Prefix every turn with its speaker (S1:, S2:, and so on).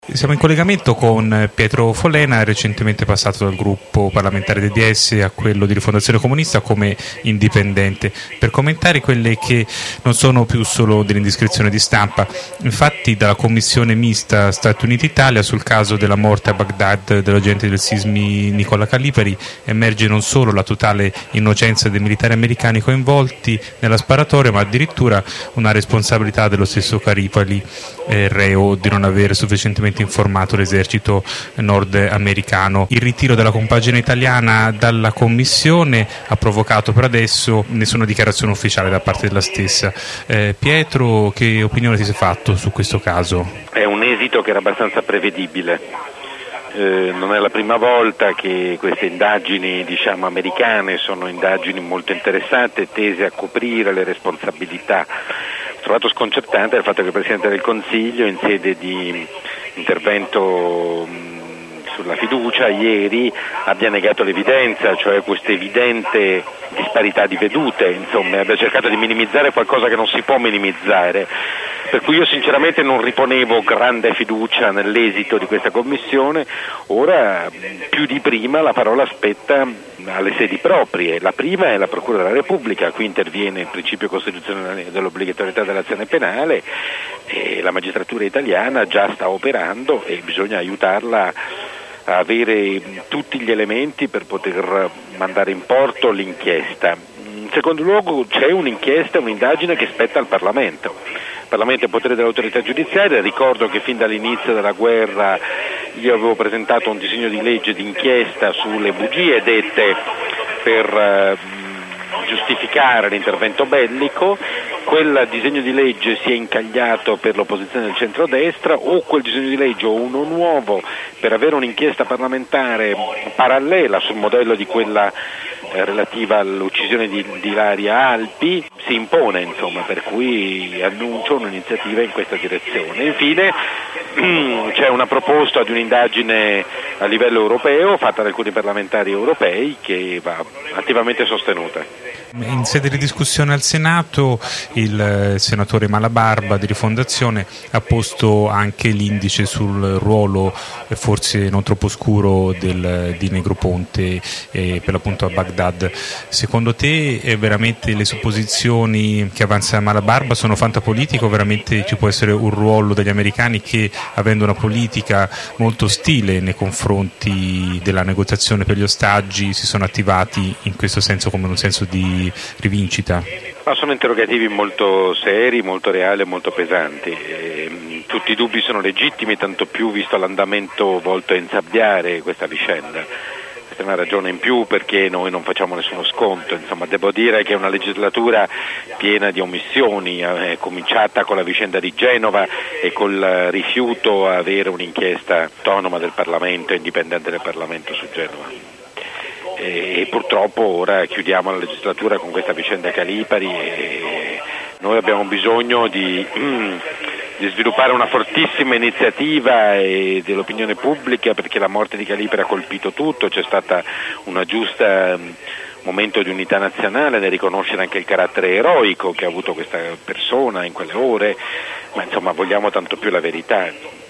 S1: Siamo in collegamento con Pietro Follena, recentemente passato dal gruppo parlamentare del DS a quello di Rifondazione Comunista come indipendente, per commentare quelle che non sono più solo delle indiscrezioni di stampa. Infatti dalla commissione mista Stati Uniti-Italia sul caso della morte a Baghdad dell'agente del SISMI Nicola Calipari emerge non solo la totale innocenza dei militari americani coinvolti nella sparatoria, ma addirittura una responsabilità dello stesso Calipari, reo di non aver sufficientemente informato l'esercito nordamericano. Il ritiro della compagine italiana dalla commissione ha provocato per adesso nessuna dichiarazione ufficiale da parte della stessa. Pietro, che opinione ti sei fatto su questo caso?
S2: È un esito che era abbastanza prevedibile. Non è la prima volta che queste indagini, americane, sono indagini molto interessanti, tese a coprire le responsabilità. Ho trovato sconcertante il fatto che il Presidente del Consiglio, in sede di intervento sulla fiducia ieri, abbia negato l'evidenza, cioè questa evidente disparità di vedute, abbia cercato di minimizzare qualcosa che non si può minimizzare. Per cui io sinceramente non riponevo grande fiducia nell'esito di questa commissione. Ora più di prima la parola spetta alle sedi proprie. La prima è la Procura della Repubblica, qui interviene il principio costituzionale dell'obbligatorietà dell'azione penale e la magistratura italiana già sta operando e bisogna aiutarla a avere tutti gli elementi per poter mandare in porto l'inchiesta. In secondo luogo c'è un'indagine che spetta al Parlamento. Il Parlamento è il potere dell'autorità giudiziaria. Ricordo che fin dall'inizio della guerra io avevo presentato un disegno di legge d'inchiesta sulle bugie dette per giustificare l'intervento bellico. Quel disegno di legge si è incagliato per l'opposizione del centrodestra, o quel disegno di legge o uno nuovo per avere un'inchiesta parlamentare parallela sul modello di quella relativa all'uccisione di Ilaria Alpi si impone, per cui annuncio un'iniziativa in questa direzione. Infine c'è una proposta di un'indagine a livello europeo fatta da alcuni parlamentari europei che va attivamente sostenuta.
S1: In sede di discussione al Senato il senatore Malabarba di Rifondazione ha posto anche l'indice sul ruolo forse non troppo oscuro di Negroponte per l'appunto a Baghdad. Secondo te veramente le supposizioni che avanza Malabarba sono fantapolitiche o veramente ci può essere un ruolo degli americani che, avendo una politica molto ostile nei confronti della negoziazione per gli ostaggi, si sono attivati in questo senso come un senso di rivincita?
S2: Ma sono interrogativi molto seri, molto reali e molto pesanti. Tutti i dubbi sono legittimi, tanto più visto l'andamento volto a insabbiare questa vicenda. Questa è una ragione in più perché noi non facciamo nessuno sconto. Devo dire che è una legislatura piena di omissioni, è cominciata con la vicenda di Genova e col rifiuto a avere un'inchiesta autonoma del Parlamento, indipendente del Parlamento su Genova. E purtroppo ora chiudiamo la legislatura con questa vicenda Calipari e noi abbiamo bisogno di sviluppare una fortissima iniziativa dell'opinione pubblica, perché la morte di Calipari ha colpito tutto, c'è stata una giusta momento di unità nazionale nel riconoscere anche il carattere eroico che ha avuto questa persona in quelle ore, ma vogliamo tanto più la verità.